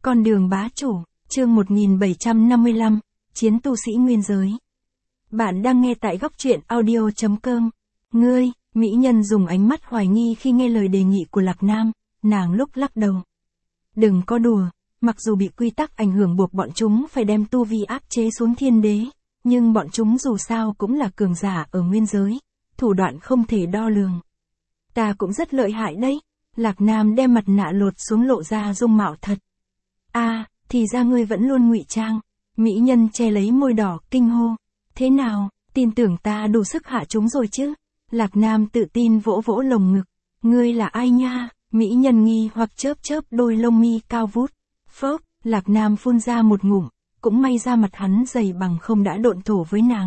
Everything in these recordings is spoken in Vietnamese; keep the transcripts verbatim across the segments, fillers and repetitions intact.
Con đường bá chủ, chương một nghìn bảy trăm năm mươi lăm, Chiến tu sĩ nguyên giới. Bạn đang nghe tại góc truyện audio chấm com. Ngươi, mỹ nhân dùng ánh mắt hoài nghi khi nghe lời đề nghị của Lạc Nam, nàng lúc lắc đầu. Đừng có đùa, mặc dù bị quy tắc ảnh hưởng buộc bọn chúng phải đem tu vi áp chế xuống thiên đế, nhưng bọn chúng dù sao cũng là cường giả ở nguyên giới, thủ đoạn không thể đo lường. Ta cũng rất lợi hại đấy. Lạc Nam đem mặt nạ lột xuống lộ ra dung mạo thật. A, à, thì ra ngươi vẫn luôn ngụy trang. Mỹ nhân che lấy môi đỏ kinh hô. Thế nào, tin tưởng ta đủ sức hạ chúng rồi chứ? Lạc Nam tự tin vỗ vỗ lồng ngực. Ngươi là ai nha? Mỹ nhân nghi hoặc chớp chớp đôi lông mi cao vút. Phốc, Lạc Nam phun ra một ngụm, cũng may ra mặt hắn dày bằng không đã độn thổ với nàng.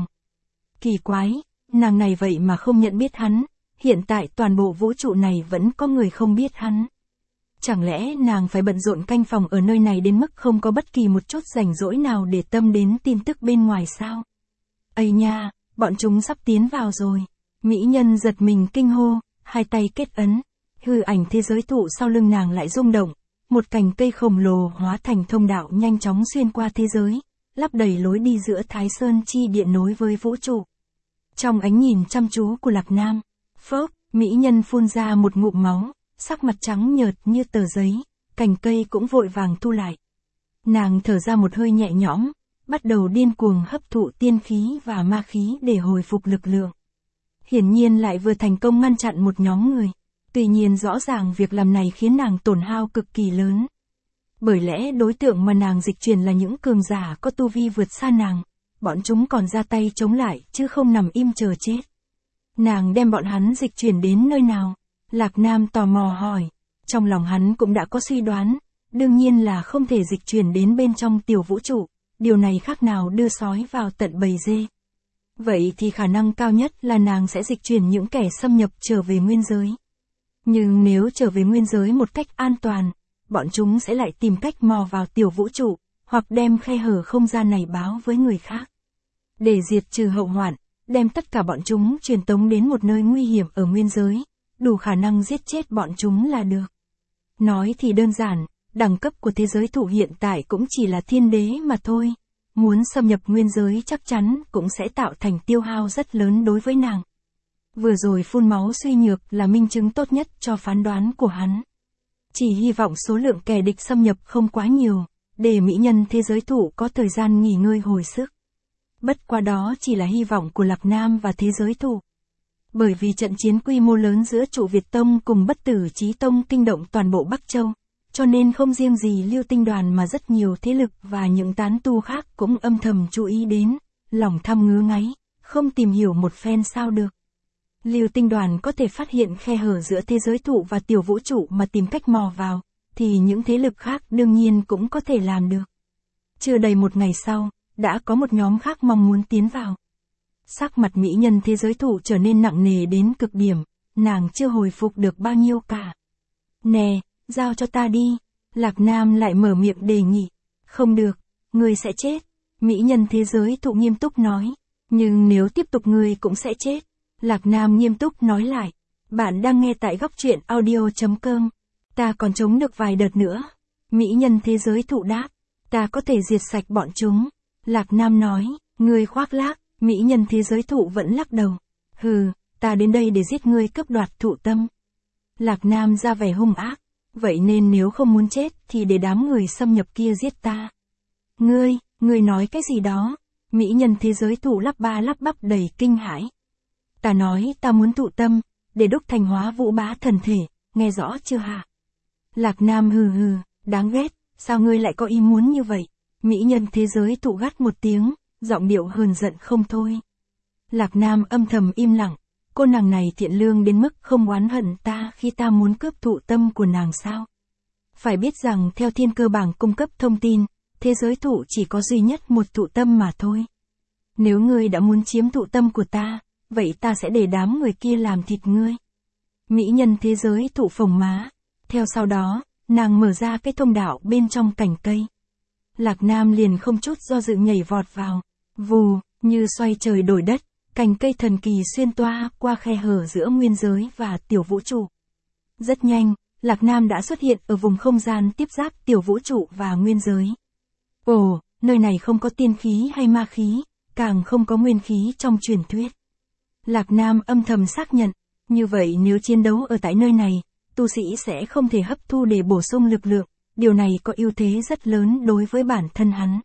Kỳ quái, nàng này vậy mà không nhận biết hắn. Hiện tại toàn bộ vũ trụ này vẫn có người không biết hắn. Chẳng lẽ nàng phải bận rộn canh phòng ở nơi này đến mức không có bất kỳ một chút rảnh rỗi nào để tâm đến tin tức bên ngoài sao? Ây nha, bọn chúng sắp tiến vào rồi. Mỹ nhân giật mình kinh hô, hai tay kết ấn. Hư ảnh thế giới thụ sau lưng nàng lại rung động. Một cành cây khổng lồ hóa thành thông đạo nhanh chóng xuyên qua thế giới, lắp đầy lối đi giữa Thái Sơn chi điện nối với vũ trụ. Trong ánh nhìn chăm chú của Lạc Nam, phốc, mỹ nhân phun ra một ngụm máu, sắc mặt trắng nhợt như tờ giấy, cành cây cũng vội vàng thu lại. Nàng thở ra một hơi nhẹ nhõm, bắt đầu điên cuồng hấp thụ tiên khí và ma khí để hồi phục lực lượng. Hiển nhiên lại vừa thành công ngăn chặn một nhóm người, tuy nhiên rõ ràng việc làm này khiến nàng tổn hao cực kỳ lớn. Bởi lẽ đối tượng mà nàng dịch chuyển là những cường giả có tu vi vượt xa nàng, bọn chúng còn ra tay chống lại chứ không nằm im chờ chết. Nàng đem bọn hắn dịch chuyển đến nơi nào? Lạc Nam tò mò hỏi. Trong lòng hắn cũng đã có suy đoán, đương nhiên là không thể dịch chuyển đến bên trong tiểu vũ trụ, điều này khác nào đưa sói vào tận bầy dê. Vậy thì khả năng cao nhất là nàng sẽ dịch chuyển những kẻ xâm nhập trở về nguyên giới. Nhưng nếu trở về nguyên giới một cách an toàn, bọn chúng sẽ lại tìm cách mò vào tiểu vũ trụ, hoặc đem khe hở không gian này báo với người khác. Để diệt trừ hậu hoạn, đem tất cả bọn chúng truyền tống đến một nơi nguy hiểm ở nguyên giới, đủ khả năng giết chết bọn chúng là được. Nói thì đơn giản, đẳng cấp của thế giới thụ hiện tại cũng chỉ là thiên đế mà thôi. Muốn xâm nhập nguyên giới chắc chắn cũng sẽ tạo thành tiêu hao rất lớn đối với nàng. Vừa rồi phun máu suy nhược là minh chứng tốt nhất cho phán đoán của hắn. Chỉ hy vọng số lượng kẻ địch xâm nhập không quá nhiều, để mỹ nhân thế giới thụ có thời gian nghỉ ngơi hồi sức. Bất quá đó chỉ là hy vọng của Lạc Nam và thế giới thụ. Bởi vì trận chiến quy mô lớn giữa trụ Việt Tông cùng Bất Tử Chí Tông kinh động toàn bộ Bắc Châu, cho nên không riêng gì Lưu Tinh Đoàn mà rất nhiều thế lực và những tán tu khác cũng âm thầm chú ý đến, lòng tham ngứa ngáy, không tìm hiểu một phen sao được. Lưu Tinh Đoàn có thể phát hiện khe hở giữa thế giới thụ và tiểu vũ trụ mà tìm cách mò vào, thì những thế lực khác đương nhiên cũng có thể làm được. Chưa đầy một ngày sau, đã có một nhóm khác mong muốn tiến vào. Sắc mặt mỹ nhân thế giới thụ trở nên nặng nề đến cực điểm, nàng chưa hồi phục được bao nhiêu cả. Nè, giao cho ta đi. Lạc Nam lại mở miệng đề nghị. Không được, ngươi sẽ chết. Mỹ nhân thế giới thụ nghiêm túc nói. Nhưng nếu tiếp tục ngươi cũng sẽ chết. Lạc Nam nghiêm túc nói lại. Bạn đang nghe tại góc truyện audio chấm com. Ta còn chống được vài đợt nữa. Mỹ nhân thế giới thụ đáp. Ta có thể diệt sạch bọn chúng. Lạc Nam nói. Ngươi khoác lác. Mỹ nhân thế giới thụ vẫn lắc đầu. Hừ, ta đến đây để giết ngươi cướp đoạt thụ tâm. Lạc Nam ra vẻ hung ác. Vậy nên nếu không muốn chết thì để đám người xâm nhập kia giết ta. Ngươi, ngươi nói cái gì đó? Mỹ nhân thế giới thụ lắp ba lắp bắp đầy kinh hãi. Ta nói ta muốn thụ tâm, để đúc thành hóa vũ bá thần thể, nghe rõ chưa hả? Lạc Nam hừ hừ, đáng ghét, sao ngươi lại có ý muốn như vậy? Mỹ nhân thế giới thụ gắt một tiếng, giọng điệu hờn giận không thôi. Lạc Nam âm thầm im lặng, cô nàng này thiện lương đến mức không oán hận ta khi ta muốn cướp thụ tâm của nàng sao? Phải biết rằng theo thiên cơ bảng cung cấp thông tin, thế giới thụ chỉ có duy nhất một thụ tâm mà thôi. Nếu ngươi đã muốn chiếm thụ tâm của ta, vậy ta sẽ để đám người kia làm thịt ngươi. Mỹ nhân thế giới thụ phồng má, theo sau đó, nàng mở ra cái thông đạo bên trong cành cây. Lạc Nam liền không chút do dự nhảy vọt vào, vù, như xoay trời đổi đất, cành cây thần kỳ xuyên toa qua khe hở giữa nguyên giới và tiểu vũ trụ. Rất nhanh, Lạc Nam đã xuất hiện ở vùng không gian tiếp giáp tiểu vũ trụ và nguyên giới. Ồ, nơi này không có tiên khí hay ma khí, càng không có nguyên khí trong truyền thuyết. Lạc Nam âm thầm xác nhận, như vậy nếu chiến đấu ở tại nơi này, tu sĩ sẽ không thể hấp thu để bổ sung lực lượng, điều này có ưu thế rất lớn đối với bản thân hắn.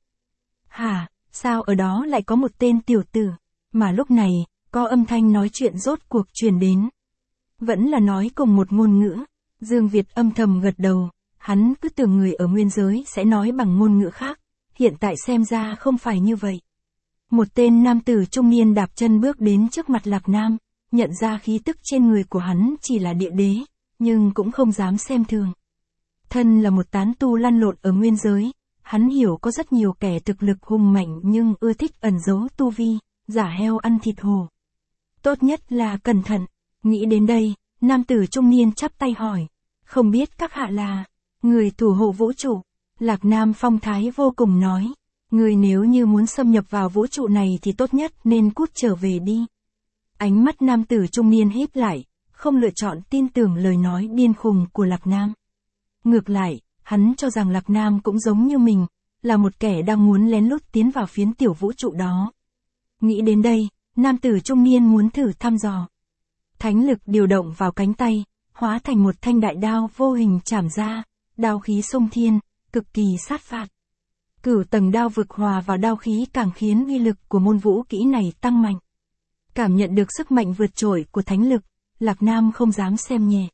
Hả, sao ở đó lại có một tên tiểu tử, mà lúc này, có âm thanh nói chuyện rốt cuộc truyền đến. Vẫn là nói cùng một ngôn ngữ, Dương Việt âm thầm gật đầu, hắn cứ tưởng người ở nguyên giới sẽ nói bằng ngôn ngữ khác, hiện tại xem ra không phải như vậy. Một tên nam tử trung niên đạp chân bước đến trước mặt Lạc Nam, nhận ra khí tức trên người của hắn chỉ là địa đế, nhưng cũng không dám xem thường. Thân là một tán tu lăn lộn ở nguyên giới, hắn hiểu có rất nhiều kẻ thực lực hùng mạnh nhưng ưa thích ẩn giấu tu vi, giả heo ăn thịt hổ. Tốt nhất là cẩn thận, nghĩ đến đây, nam tử trung niên chắp tay hỏi, không biết các hạ là người thủ hộ vũ trụ. Lạc Nam phong thái vô cùng nói, người nếu như muốn xâm nhập vào vũ trụ này thì tốt nhất nên cút trở về đi. Ánh mắt nam tử trung niên híp lại, không lựa chọn tin tưởng lời nói điên khùng của Lạc Nam. Ngược lại, hắn cho rằng Lạc Nam cũng giống như mình, là một kẻ đang muốn lén lút tiến vào phiến tiểu vũ trụ đó. Nghĩ đến đây, nam tử trung niên muốn thử thăm dò. Thánh lực điều động vào cánh tay, hóa thành một thanh đại đao vô hình chảm ra, đao khí xông thiên, cực kỳ sát phạt. Cửu tầng đao vực hòa vào đao khí càng khiến uy lực của môn vũ kỹ này tăng mạnh. Cảm nhận được sức mạnh vượt trội của thánh lực, Lạc Nam không dám xem nhẹ.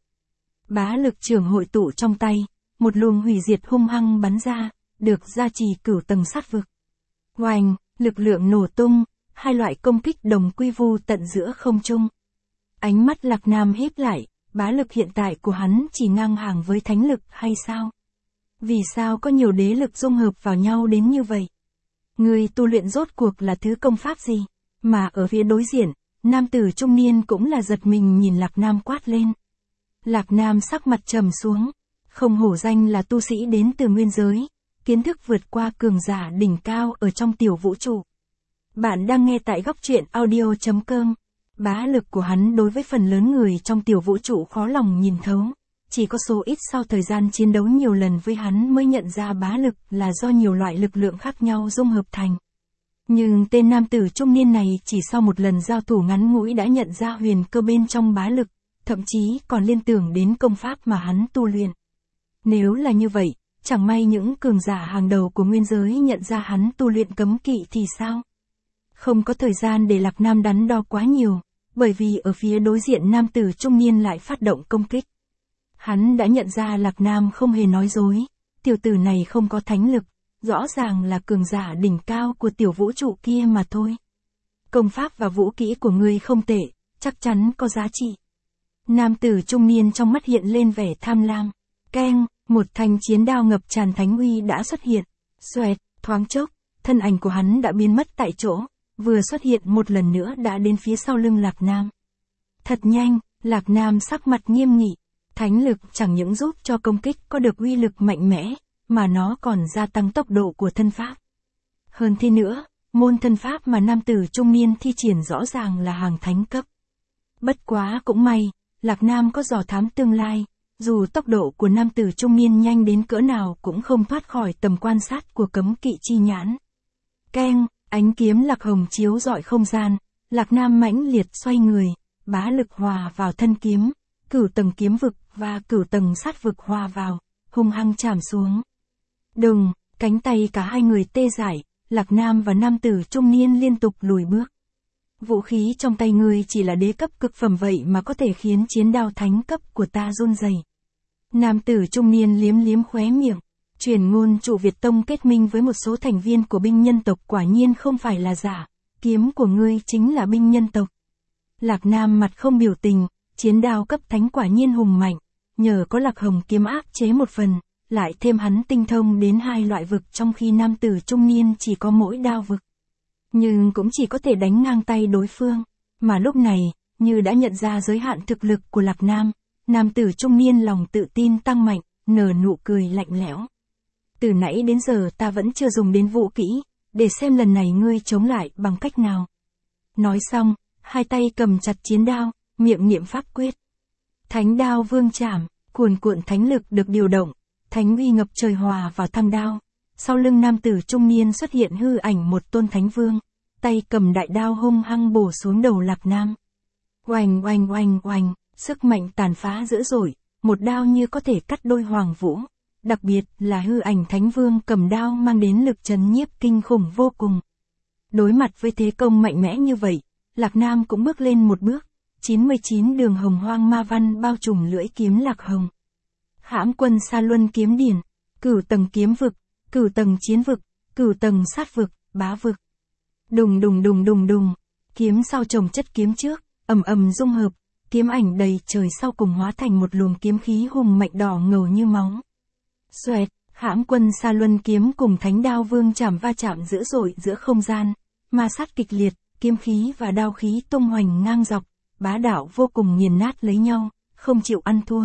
Bá lực trường hội tụ trong tay, một luồng hủy diệt hung hăng bắn ra, được gia trì cửu tầng sát vực. Oanh, lực lượng nổ tung, hai loại công kích đồng quy vu tận giữa không trung. Ánh mắt Lạc Nam híp lại, bá lực hiện tại của hắn chỉ ngang hàng với thánh lực hay sao? Vì sao có nhiều đế lực dung hợp vào nhau đến như vậy? Người tu luyện rốt cuộc là thứ công pháp gì? Mà ở phía đối diện, nam tử trung niên cũng là giật mình nhìn Lạc Nam quát lên. Lạc Nam sắc mặt trầm xuống, không hổ danh là tu sĩ đến từ nguyên giới, kiến thức vượt qua cường giả đỉnh cao ở trong tiểu vũ trụ. Bạn đang nghe tại góc truyện audio chấm com. Bá lực của hắn đối với phần lớn người trong tiểu vũ trụ khó lòng nhìn thấu. Chỉ có số ít sau thời gian chiến đấu nhiều lần với hắn mới nhận ra bá lực là do nhiều loại lực lượng khác nhau dung hợp thành. Nhưng tên nam tử trung niên này chỉ sau một lần giao thủ ngắn ngủi đã nhận ra huyền cơ bên trong bá lực, thậm chí còn liên tưởng đến công pháp mà hắn tu luyện. Nếu là như vậy, chẳng may những cường giả hàng đầu của nguyên giới nhận ra hắn tu luyện cấm kỵ thì sao? Không có thời gian để Lạc Nam đắn đo quá nhiều, bởi vì ở phía đối diện nam tử trung niên lại phát động công kích. Hắn đã nhận ra Lạc Nam không hề nói dối, tiểu tử này không có thánh lực, rõ ràng là cường giả đỉnh cao của tiểu vũ trụ kia mà thôi. Công pháp và vũ kỹ của ngươi không tệ, chắc chắn có giá trị. Nam tử trung niên trong mắt hiện lên vẻ tham lam. Keng, một thanh chiến đao ngập tràn thánh uy đã xuất hiện. Xoẹt, thoáng chốc, thân ảnh của hắn đã biến mất tại chỗ, vừa xuất hiện một lần nữa đã đến phía sau lưng Lạc Nam. Thật nhanh, Lạc Nam sắc mặt nghiêm nghị. Thánh lực chẳng những giúp cho công kích có được uy lực mạnh mẽ, mà nó còn gia tăng tốc độ của thân pháp. Hơn thế nữa, môn thân pháp mà nam tử trung niên thi triển rõ ràng là hàng thánh cấp. Bất quá cũng may, Lạc Nam có dò thám tương lai, dù tốc độ của nam tử trung niên nhanh đến cỡ nào cũng không thoát khỏi tầm quan sát của cấm kỵ chi nhãn. Keng, ánh kiếm lạc hồng chiếu rọi không gian, Lạc Nam mãnh liệt xoay người, bá lực hòa vào thân kiếm, cửu tầng kiếm vực và cửu tầng sát vực hòa vào, hung hăng chạm xuống. Đùng, cánh tay cả hai người tê dại, Lạc Nam và nam tử trung niên liên tục lùi bước. Vũ khí trong tay ngươi chỉ là đế cấp cực phẩm vậy mà có thể khiến chiến đao thánh cấp của ta run rẩy. Nam tử trung niên liếm liếm khóe miệng, truyền ngôn trụ Việt Tông kết minh với một số thành viên của binh nhân tộc quả nhiên không phải là giả, kiếm của ngươi chính là binh nhân tộc. Lạc Nam mặt không biểu tình, chiến đao cấp thánh quả nhiên hùng mạnh, nhờ có Lạc Hồng kiếm áp chế một phần, lại thêm hắn tinh thông đến hai loại vực trong khi nam tử trung niên chỉ có mỗi đao vực. Nhưng cũng chỉ có thể đánh ngang tay đối phương, mà lúc này, như đã nhận ra giới hạn thực lực của Lạc Nam, nam tử trung niên lòng tự tin tăng mạnh, nở nụ cười lạnh lẽo. Từ nãy đến giờ ta vẫn chưa dùng đến vũ kỹ, để xem lần này ngươi chống lại bằng cách nào. Nói xong, hai tay cầm chặt chiến đao, miệng niệm pháp quyết. Thánh đao vương trảm, Cuồn cuộn thánh lực được điều động, thánh uy ngập trời hòa vào thanh đao. Sau lưng nam tử trung niên xuất hiện hư ảnh một tôn thánh vương, tay cầm đại đao hung hăng bổ xuống đầu Lạc Nam. Oanh oanh oanh oanh, sức mạnh tàn phá dữ dội, một đao như có thể cắt đôi hoàng vũ. Đặc biệt là hư ảnh thánh vương cầm đao mang đến lực trấn nhiếp kinh khủng vô cùng. Đối mặt với thế công mạnh mẽ như vậy, Lạc Nam cũng bước lên một bước, chín mươi chín đường hồng hoang ma văn bao trùm lưỡi kiếm Lạc Hồng. Hãm quân Sa Luân kiếm điển, cửu tầng kiếm vực, cửu tầng chiến vực, cửu tầng sát vực, bá vực. Đùng đùng đùng đùng đùng, kiếm sau chồng chất kiếm trước, ầm ầm dung hợp, kiếm ảnh đầy trời sau cùng hóa thành một luồng kiếm khí hùng mạnh đỏ ngầu như máu. Xoẹt, Hãm quân Sa Luân kiếm cùng thánh đao vương chạm va chạm dữ dội giữa không gian, ma sát kịch liệt, kiếm khí và đao khí tung hoành ngang dọc, bá đạo vô cùng nghiền nát lấy nhau, không chịu ăn thua.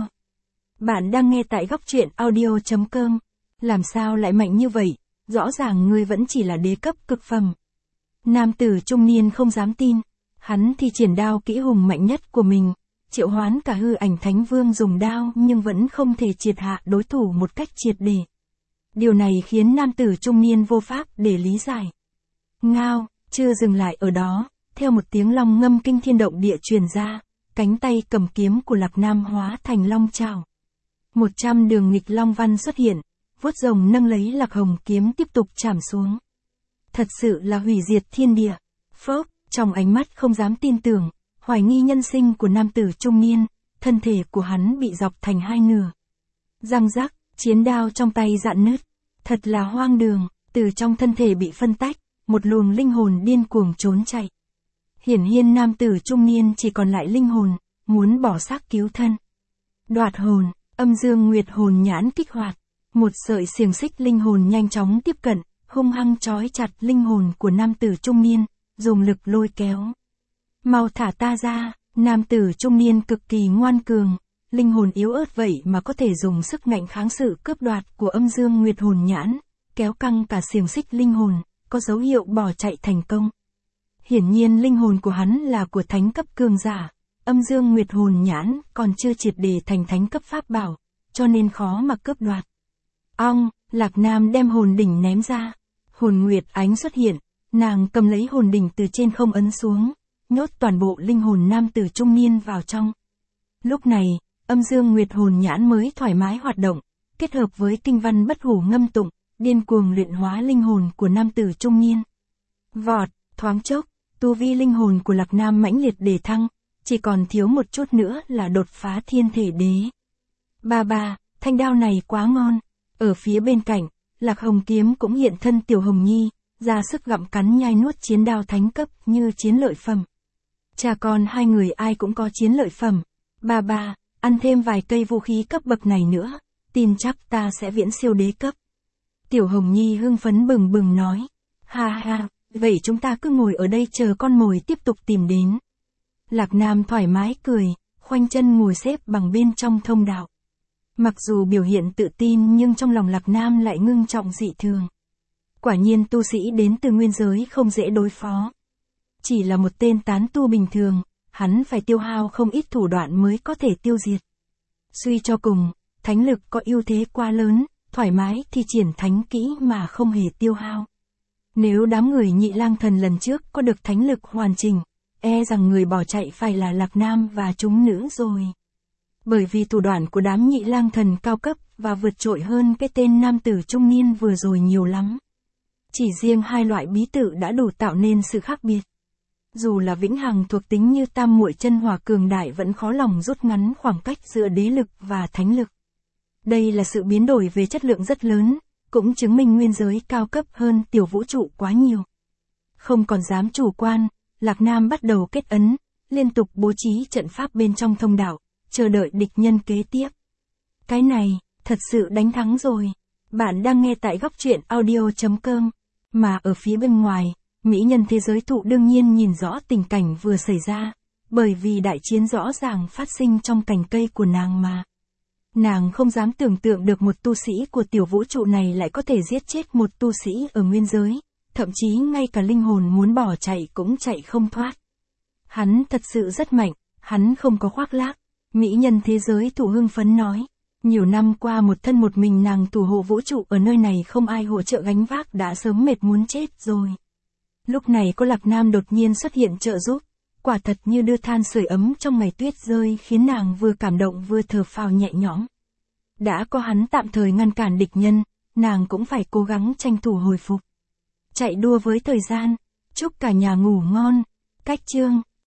Bạn đang nghe tại góc truyện audio chấm com. Làm sao lại mạnh như vậy, rõ ràng ngươi vẫn chỉ là đế cấp cực phẩm. Nam tử trung niên không dám tin, hắn thi triển đao kỹ hùng mạnh nhất của mình, triệu hoán cả hư ảnh thánh vương dùng đao nhưng vẫn không thể triệt hạ đối thủ một cách triệt để. Điều này khiến nam tử trung niên vô pháp để lý giải. Ngao, chưa dừng lại ở đó, theo một tiếng long ngâm kinh thiên động địa truyền ra, cánh tay cầm kiếm của Lạc Nam hóa thành long trảo. Một trăm đường nghịch long văn xuất hiện, vuốt rồng nâng lấy Lạc Hồng kiếm tiếp tục chạm xuống. Thật sự là hủy diệt thiên địa. Phốc, trong ánh mắt không dám tin tưởng, hoài nghi nhân sinh của nam tử trung niên, thân thể của hắn bị dọc thành hai nửa. Răng rắc, chiến đao trong tay rạn nứt. Thật là hoang đường, từ trong thân thể bị phân tách, một luồng linh hồn điên cuồng trốn chạy. Hiển nhiên nam tử trung niên chỉ còn lại linh hồn, muốn bỏ xác cứu thân. Đoạt hồn, âm dương nguyệt hồn nhãn kích hoạt. Một sợi xiềng xích linh hồn nhanh chóng tiếp cận, hung hăng trói chặt linh hồn của nam tử trung niên, dùng lực lôi kéo. Mau thả ta ra, nam tử trung niên cực kỳ ngoan cường, linh hồn yếu ớt vậy mà có thể dùng sức mạnh kháng sự cướp đoạt của âm dương nguyệt hồn nhãn, kéo căng cả xiềng xích linh hồn, có dấu hiệu bỏ chạy thành công. Hiển nhiên linh hồn của hắn là của thánh cấp cường giả, âm dương nguyệt hồn nhãn còn chưa triệt để thành thánh cấp pháp bảo, cho nên khó mà cướp đoạt. Ong, Lạc Nam đem hồn đỉnh ném ra, hồn nguyệt ánh xuất hiện, nàng cầm lấy hồn đỉnh từ trên không ấn xuống, nhốt toàn bộ linh hồn nam tử trung niên vào trong. Lúc này, âm dương nguyệt hồn nhãn mới thoải mái hoạt động, kết hợp với kinh văn bất hủ ngâm tụng, điên cuồng luyện hóa linh hồn của nam tử trung niên. Vọt, thoáng chốc, tu vi linh hồn của Lạc Nam mãnh liệt đề thăng, chỉ còn thiếu một chút nữa là đột phá thiên thể đế. Ba ba, thanh đao này quá ngon. Ở phía bên cạnh, Lạc Hồng kiếm cũng hiện thân Tiểu Hồng Nhi, ra sức gặm cắn nhai nuốt chiến đao thánh cấp như chiến lợi phẩm. Cha con hai người ai cũng có chiến lợi phẩm. Ba ba, ăn thêm vài cây vũ khí cấp bậc này nữa, tin chắc ta sẽ viễn siêu đế cấp. Tiểu Hồng Nhi hưng phấn bừng bừng nói. Ha ha, vậy chúng ta cứ ngồi ở đây chờ con mồi tiếp tục tìm đến. Lạc Nam thoải mái cười, khoanh chân ngồi xếp bằng bên trong thông đạo. Mặc dù biểu hiện tự tin nhưng trong lòng Lạc Nam lại ngưng trọng dị thường. Quả nhiên tu sĩ đến từ nguyên giới không dễ đối phó. Chỉ là một tên tán tu bình thường, hắn phải tiêu hao không ít thủ đoạn mới có thể tiêu diệt. Suy cho cùng, thánh lực có ưu thế quá lớn, thoải mái thì triển thánh kỹ mà không hề tiêu hao. Nếu đám người Nhị Lang Thần lần trước có được thánh lực hoàn chỉnh, e rằng người bỏ chạy phải là Lạc Nam và chúng nữ rồi. Bởi vì thủ đoạn của đám Nhị Lang Thần cao cấp và vượt trội hơn cái tên nam tử trung niên vừa rồi nhiều lắm. Chỉ riêng hai loại bí tự đã đủ tạo nên sự khác biệt. Dù là vĩnh hằng thuộc tính như tam muội chân hỏa cường đại vẫn khó lòng rút ngắn khoảng cách giữa đế lực và thánh lực. Đây là sự biến đổi về chất lượng rất lớn, cũng chứng minh nguyên giới cao cấp hơn tiểu vũ trụ quá nhiều. Không còn dám chủ quan, Lạc Nam bắt đầu kết ấn, liên tục bố trí trận pháp bên trong thông đạo, chờ đợi địch nhân kế tiếp. Cái này, thật sự đánh thắng rồi. Bạn đang nghe tại góc truyện audio chấm com. Mà ở phía bên ngoài, mỹ nhân thế giới thụ đương nhiên nhìn rõ tình cảnh vừa xảy ra, bởi vì đại chiến rõ ràng phát sinh trong cành cây của nàng mà. Nàng không dám tưởng tượng được một tu sĩ của tiểu vũ trụ này lại có thể giết chết một tu sĩ ở nguyên giới, thậm chí ngay cả linh hồn muốn bỏ chạy cũng chạy không thoát. Hắn thật sự rất mạnh, hắn không có khoác lác. Mỹ nhân thế giới thụ hưng phấn nói, Nhiều năm qua một thân một mình nàng thủ hộ vũ trụ ở nơi này không ai hỗ trợ gánh vác đã sớm mệt muốn chết rồi. Lúc này cô Lạc Nam đột nhiên xuất hiện trợ giúp, quả thật như đưa than sưởi ấm trong ngày tuyết rơi khiến nàng vừa cảm động vừa thở phào nhẹ nhõm. Đã có hắn tạm thời ngăn cản địch nhân, nàng cũng phải cố gắng tranh thủ hồi phục. Chạy đua với thời gian, chúc cả nhà ngủ ngon. Cách chương